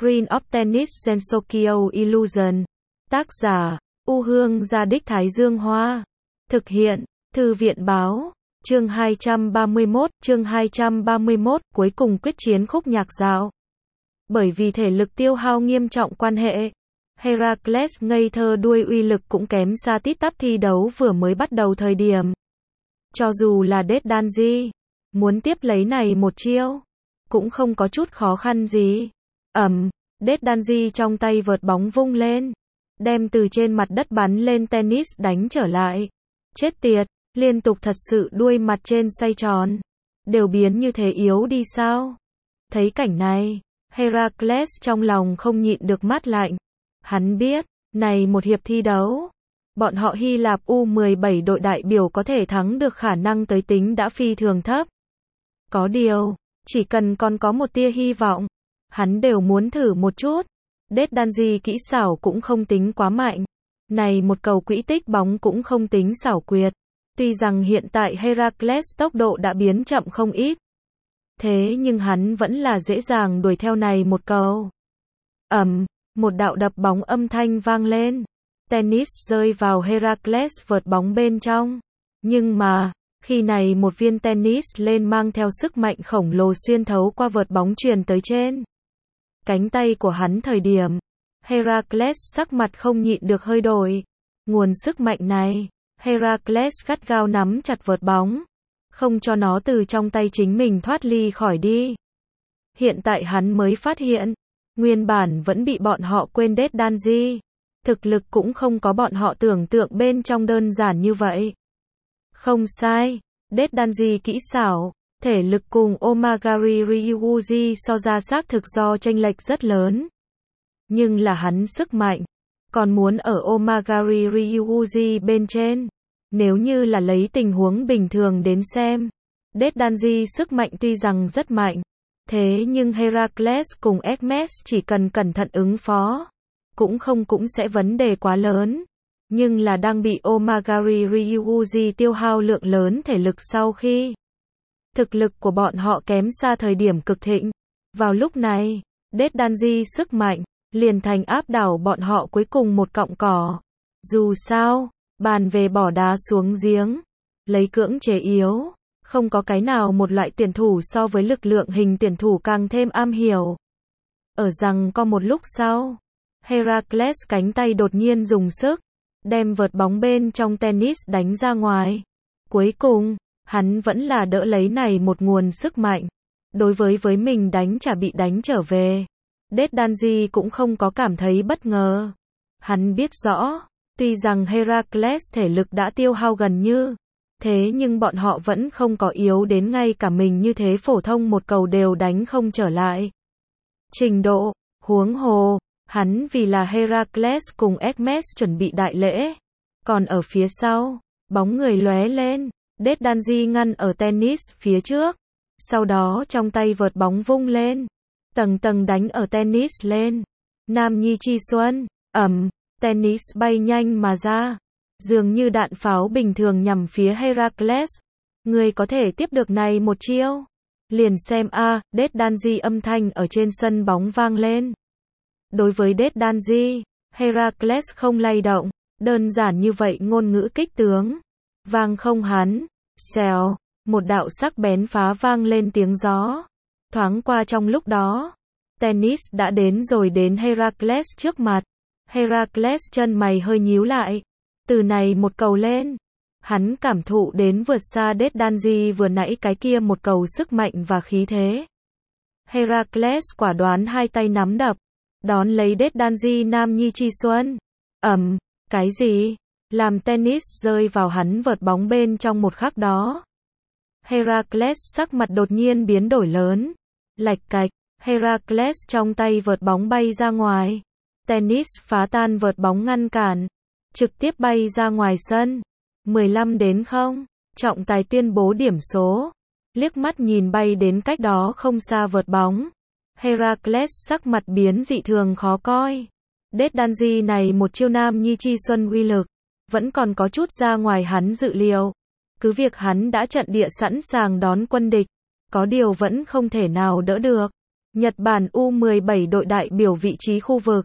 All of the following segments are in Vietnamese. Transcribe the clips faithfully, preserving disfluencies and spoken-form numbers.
Green of Tennis Gensokyo Illusion. Tác giả, U Hương Gia Đích Thái Dương Hoa. Thực hiện, Thư viện Báo. Chương hai trăm ba mươi mốt, chương hai trăm ba mươi mốt, cuối cùng quyết chiến khúc nhạc dạo. Bởi vì thể lực tiêu hao nghiêm trọng quan hệ, Heracles ngây thơ đuôi uy lực cũng kém xa tít tắp thi đấu vừa mới bắt đầu thời điểm. Cho dù là Dead Danzi, muốn tiếp lấy này một chiêu, cũng không có chút khó khăn gì. Ẩm, Dead Danzi trong tay vợt bóng vung lên, đem từ trên mặt đất bắn lên tennis đánh trở lại. Chết tiệt, liên tục thật sự đuôi mặt trên xoay tròn. Đều biến như thế yếu đi sao? Thấy cảnh này, Heracles trong lòng không nhịn được mát lạnh. Hắn biết, này một hiệp thi đấu, bọn họ Hy Lạp U mười bảy đội đại biểu có thể thắng được khả năng tới tính đã phi thường thấp. Có điều, chỉ cần còn có một tia hy vọng, hắn đều muốn thử một chút. Dead Danzi kỹ xảo cũng không tính quá mạnh. Này một cầu quỹ tích bóng cũng không tính xảo quyệt. Tuy rằng hiện tại Heracles tốc độ đã biến chậm không ít, thế nhưng hắn vẫn là dễ dàng đuổi theo này một cầu. Ầm, một đạo đập bóng âm thanh vang lên. Tennis rơi vào Heracles vợt bóng bên trong. Nhưng mà, khi này một viên tennis lên mang theo sức mạnh khổng lồ xuyên thấu qua vợt bóng truyền tới trên cánh tay của hắn thời điểm, Heracles sắc mặt không nhịn được hơi đổi. Nguồn sức mạnh này, Heracles gắt gao nắm chặt vợt bóng, không cho nó từ trong tay chính mình thoát ly khỏi đi. Hiện tại hắn mới phát hiện, nguyên bản vẫn bị bọn họ quên Dead Danzi, thực lực cũng không có bọn họ tưởng tượng bên trong đơn giản như vậy. Không sai, Dead Danzi kỹ xảo, thể lực cùng Omagari Ryuji so ra xác thực do chênh lệch rất lớn. Nhưng là hắn sức mạnh, còn muốn ở Omagari Ryuji bên trên. Nếu như là lấy tình huống bình thường đến xem, Dead Danzi sức mạnh tuy rằng rất mạnh, thế nhưng Heracles cùng Hermes chỉ cần cẩn thận ứng phó, cũng không cũng sẽ vấn đề quá lớn. Nhưng là đang bị Omagari Ryuji tiêu hao lượng lớn thể lực sau khi thực lực của bọn họ kém xa thời điểm cực thịnh. Vào lúc này, Dead Danzi sức mạnh liền thành áp đảo bọn họ cuối cùng một cọng cỏ. Dù sao, bàn về bỏ đá xuống giếng, lấy cưỡng chế yếu, không có cái nào một loại tuyển thủ so với lực lượng hình tuyển thủ càng thêm am hiểu. Ở rằng có một lúc sau, Heracles cánh tay đột nhiên dùng sức, đem vợt bóng bên trong tennis đánh ra ngoài. Cuối cùng, hắn vẫn là đỡ lấy này một nguồn sức mạnh. Đối với với mình đánh trả bị đánh trở về, Dead Danzi cũng không có cảm thấy bất ngờ. Hắn biết rõ, tuy rằng Heracles thể lực đã tiêu hao gần như, thế nhưng bọn họ vẫn không có yếu đến ngay cả mình như thế phổ thông một cầu đều đánh không trở lại. Trình độ, huống hồ, hắn vì là Heracles cùng Hermes chuẩn bị đại lễ. Còn ở phía sau, bóng người lóe lên, Dead Danzi ngăn ở tennis phía trước. Sau đó trong tay vợt bóng vung lên, tầng tầng đánh ở tennis lên. Nam Nhi Chi Xuân, ầm, tennis bay nhanh mà ra, dường như đạn pháo bình thường nhằm phía Heracles. Người có thể tiếp được này một chiêu? Liền xem a, à, Dead Danzi âm thanh ở trên sân bóng vang lên. Đối với Dead Danzi, Heracles không lay động, đơn giản như vậy ngôn ngữ kích tướng. Vang không hắn, xèo, một đạo sắc bén phá vang lên tiếng gió. Thoáng qua trong lúc đó, tennis đã đến rồi đến Heracles trước mặt. Heracles chân mày hơi nhíu lại. Từ này một cầu lên, hắn cảm thụ đến vượt xa Dead Danzi vừa nãy cái kia một cầu sức mạnh và khí thế. Heracles quả đoán hai tay nắm đập, đón lấy Dead Danzi Nam Nhi Chi Xuân. Ầm, cái gì? Làm tennis rơi vào hắn vợt bóng bên trong một khắc đó. Heracles sắc mặt đột nhiên biến đổi lớn. Lạch cạch, Heracles trong tay vợt bóng bay ra ngoài. Tennis phá tan vợt bóng ngăn cản, trực tiếp bay ra ngoài sân. mười lăm đến không, trọng tài tuyên bố điểm số. Liếc mắt nhìn bay đến cách đó không xa vợt bóng, Heracles sắc mặt biến dị thường khó coi. Dead Danzi này một chiêu Nam Nhi Chi Xuân uy lực, vẫn còn có chút ra ngoài hắn dự liệu. Cứ việc hắn đã trận địa sẵn sàng đón quân địch, có điều vẫn không thể nào đỡ được. Nhật Bản U mười bảy đội đại biểu vị trí khu vực.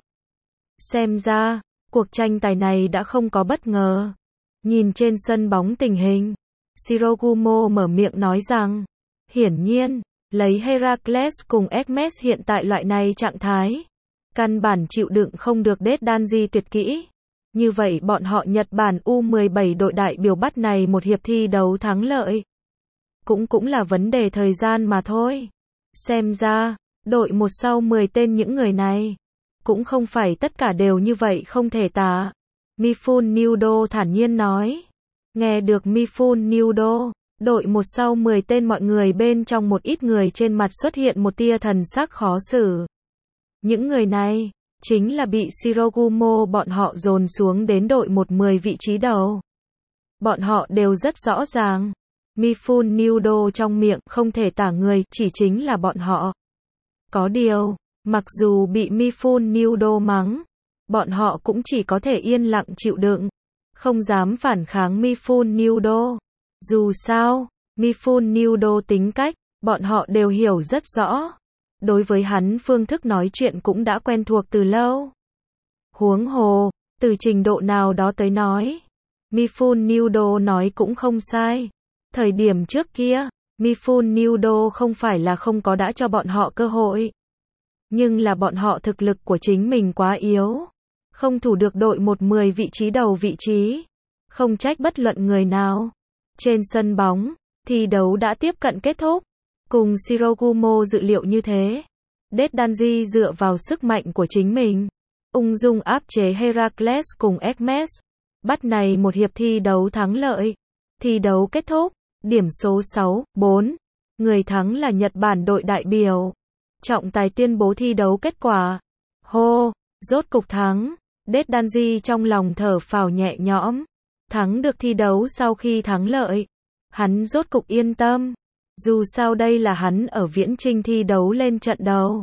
Xem ra, cuộc tranh tài này đã không có bất ngờ. Nhìn trên sân bóng tình hình, Shirogumo mở miệng nói rằng, hiển nhiên, lấy Heracles cùng Hermes hiện tại loại này trạng thái, căn bản chịu đựng không được Death Danji tuyệt kỹ. Như vậy bọn họ Nhật Bản U mười bảy đội đại biểu bắt này một hiệp thi đấu thắng lợi. Cũng cũng là vấn đề thời gian mà thôi. Xem ra, đội một sau mười tên những người này, cũng không phải tất cả đều như vậy không thể tả. Mifune Nudo thản nhiên nói. Nghe được Mifune Nudo, đội một sau mười tên mọi người bên trong một ít người trên mặt xuất hiện một tia thần sắc khó xử. Những người này, chính là bị Shirogumo bọn họ dồn xuống đến đội một mười vị trí đầu. Bọn họ đều rất rõ ràng. Mifune Nudo trong miệng không thể tả người, chỉ chính là bọn họ. Có điều, mặc dù bị Mifune Nudo mắng, bọn họ cũng chỉ có thể yên lặng chịu đựng, không dám phản kháng Mifune Nudo. Dù sao, Mifune Nudo tính cách, bọn họ đều hiểu rất rõ. Đối với hắn phương thức nói chuyện cũng đã quen thuộc từ lâu. Huống hồ, từ trình độ nào đó tới nói, Mifune Nudo nói cũng không sai. Thời điểm trước kia, Mifune Nudo không phải là không có đã cho bọn họ cơ hội. Nhưng là bọn họ thực lực của chính mình quá yếu. Không thủ được đội một mười vị trí đầu vị trí. Không trách bất luận người nào. Trên sân bóng, thi đấu đã tiếp cận kết thúc. Cùng Shirogumo dự liệu như thế. Death Danji dựa vào sức mạnh của chính mình, ung dung áp chế Heracles cùng Hermes. Bắt này một hiệp thi đấu thắng lợi. Thi đấu kết thúc. Điểm số sáu bốn. Người thắng là Nhật Bản đội đại biểu. Trọng tài tuyên bố thi đấu kết quả. Hô, rốt cục thắng. Death Danji trong lòng thở phào nhẹ nhõm. Thắng được thi đấu sau khi thắng lợi. Hắn rốt cục yên tâm. Dù sao đây là hắn ở Viễn Trinh thi đấu lên trận đầu.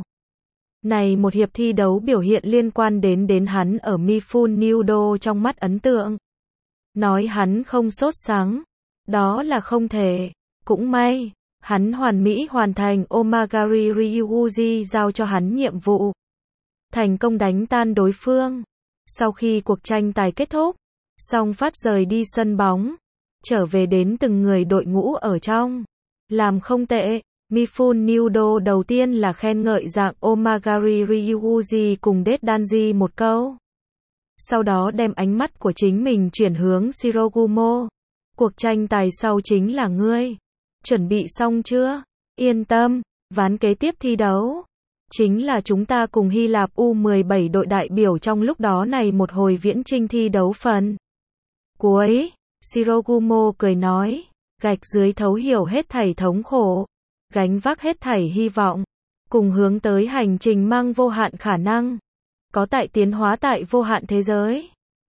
Này một hiệp thi đấu biểu hiện liên quan đến đến hắn ở Mifune Nudo trong mắt ấn tượng. Nói hắn không sốt sắng, đó là không thể. Cũng may, hắn hoàn mỹ hoàn thành Omagari Ryuuji giao cho hắn nhiệm vụ. Thành công đánh tan đối phương. Sau khi cuộc tranh tài kết thúc, song phát rời đi sân bóng, trở về đến từng người đội ngũ ở trong. Làm không tệ. Mifune Nudo đầu tiên là khen ngợi dạng Omagari Ryuuji cùng Death Danji một câu. Sau đó đem ánh mắt của chính mình chuyển hướng Shirogumo. Cuộc tranh tài sau chính là ngươi. Chuẩn bị xong chưa? Yên tâm, ván kế tiếp thi đấu chính là chúng ta cùng Hy Lạp U mười bảy đội đại biểu trong lúc đó này một hồi Viễn Trinh thi đấu phần cuối. Shirogumo cười nói, gạch dưới thấu hiểu hết thảy thống khổ, gánh vác hết thảy hy vọng, cùng hướng tới hành trình mang vô hạn khả năng, có tại tiến hóa tại vô hạn thế giới.